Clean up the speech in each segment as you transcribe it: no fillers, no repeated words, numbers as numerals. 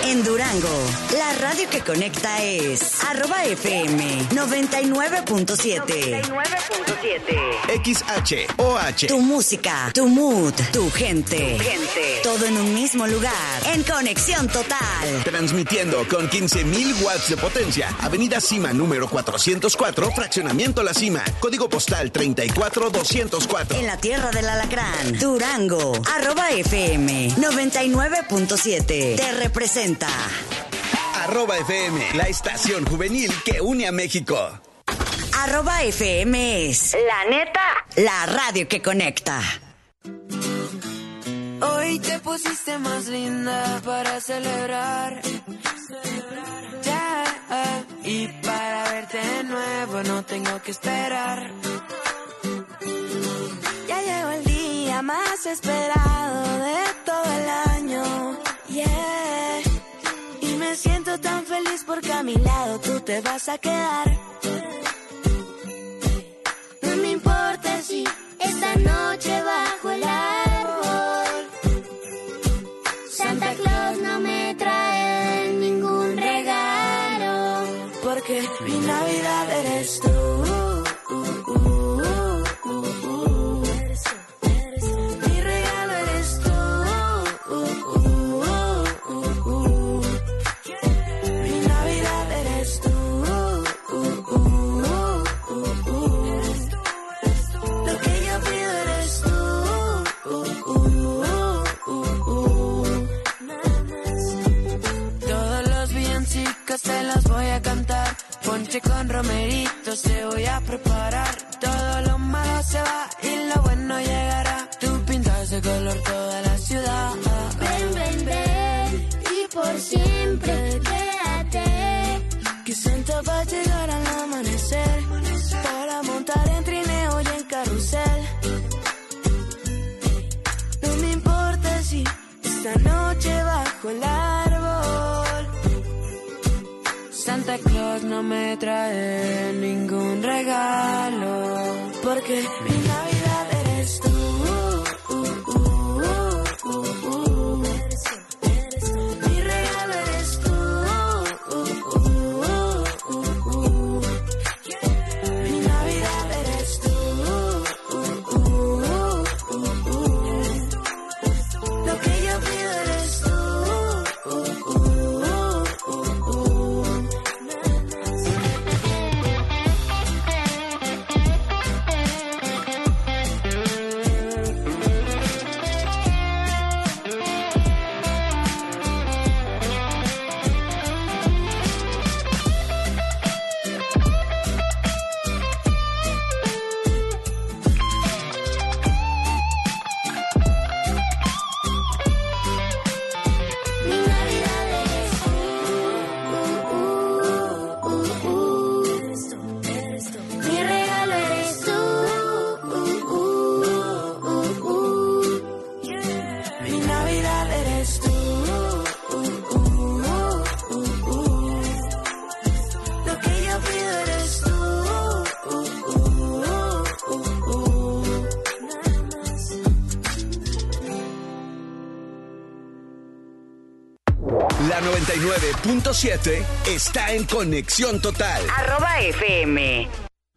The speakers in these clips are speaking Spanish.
En Durango, la radio que conecta es @FM 99.7. 99.7. XHOH. Tu música, tu mood, tu gente. Todo en un mismo lugar. En conexión total. Transmitiendo con 15,000 watts de potencia. Avenida Cima, número 404, Fraccionamiento La Cima. Código postal 34204. En la tierra del alacrán, Durango. @FM 99.7. Te representa. @FM, la estación juvenil que une a México. @FM es, la neta, la radio que conecta. Hoy te pusiste más linda para celebrar. Yeah. Y para verte de nuevo no tengo que esperar. Ya llegó el día más esperado de todo el año. Yeah. Y me siento tan feliz porque a mi lado tú te vas a quedar. No me importa si esta noche bajo el árbol Santa Claus no me trae ningún regalo, porque mi Navidad eres tú. Mi regalo eres tú. Mi Navidad eres tú. Lo que yo pido eres tú. Todos los villancicos te los voy a cantar. Ponche con romeritos te voy a preparar. Todo lo malo se va y lo bueno llegará. Tú pintas de color toda la ciudad. Ven, ven, ven, y por siempre quédate. Que Santa va a llegar al amanecer para montar en trineo y en carrusel. No me importa si esta noche bajo el árbol Santa Claus no me trae ningún regalo, porque mi Navidad eres tú. Mi regalo eres tú. Mi Navidad eres tú. Lo que yo pido eres tú. Mi Navidad eres tú. Mi regalo eres tú. Mi Navidad eres tú. Lo que yo pido eres tú. La 99.7 está en conexión total. @FM.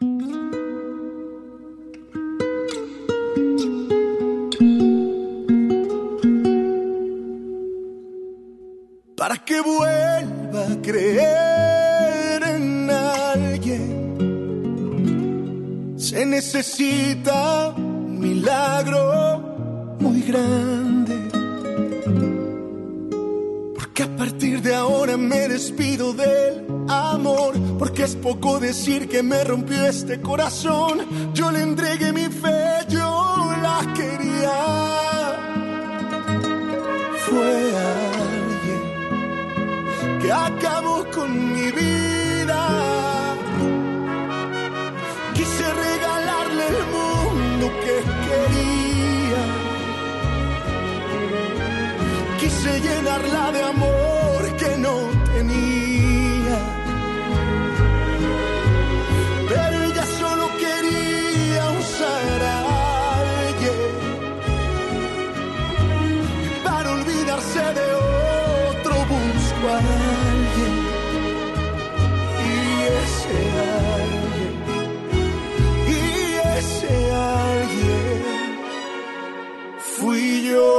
Para que vuelva a creer en alguien, se necesita un milagro muy grande. Porque a partir de ahora me despido del amor, porque es poco decir que me rompió este corazón. Yo le entregué mi fe, yo la quería. Fue alguien que acabó con mi vida. Quise regalarle el mundo que quería. Quise llenarla de amor que no tenía. Pero ella solo quería usar a alguien para olvidarse de otro, buscar busco a alguien y ese alguien fui yo.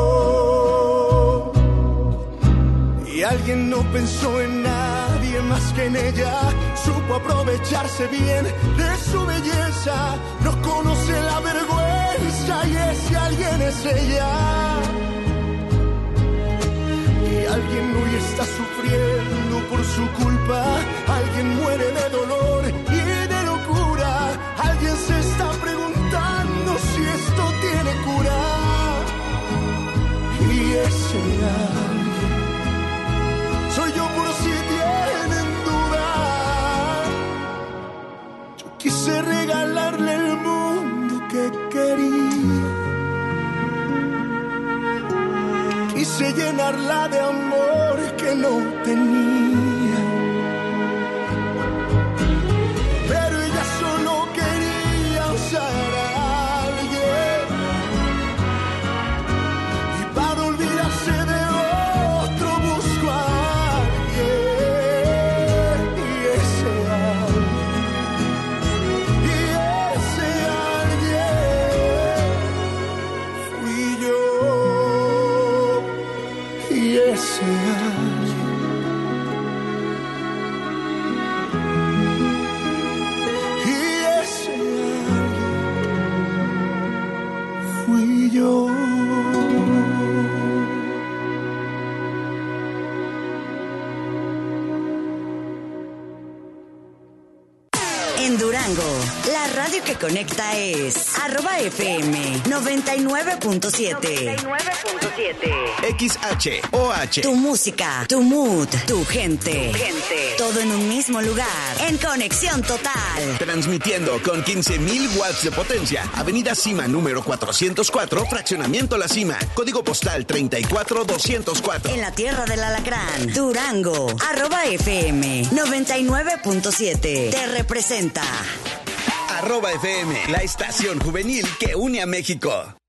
Y alguien no pensó en nadie más que en ella, supo aprovecharse bien de su belleza, no conoce la vergüenza y ese alguien es ella. Y alguien hoy está sufriendo por su culpa, alguien muere de dolor y de locura, alguien se está preguntando si esto tiene cura. Y ese alguien soy yo por si tienen duda. Yo quise regalarle el mundo que quería, quise llenarla de amor que no tenía, pero ella solo quería usar a alguien, y para olvidarse de otro busco a alguien, y ese alguien fui yo. Y ese alguien fui yo. En Durango, la radio que conecta es @FM 99.7. XHOH. Tu música, tu mood, tu gente. Todo en un mismo lugar. En conexión total. Transmitiendo con 15,000 watts de potencia. Avenida Cima número 404, Fraccionamiento La Cima. Código postal 34204. En la tierra del alacrán, Durango. @FM 99.7. Te representa. @FM, la estación juvenil que une a México.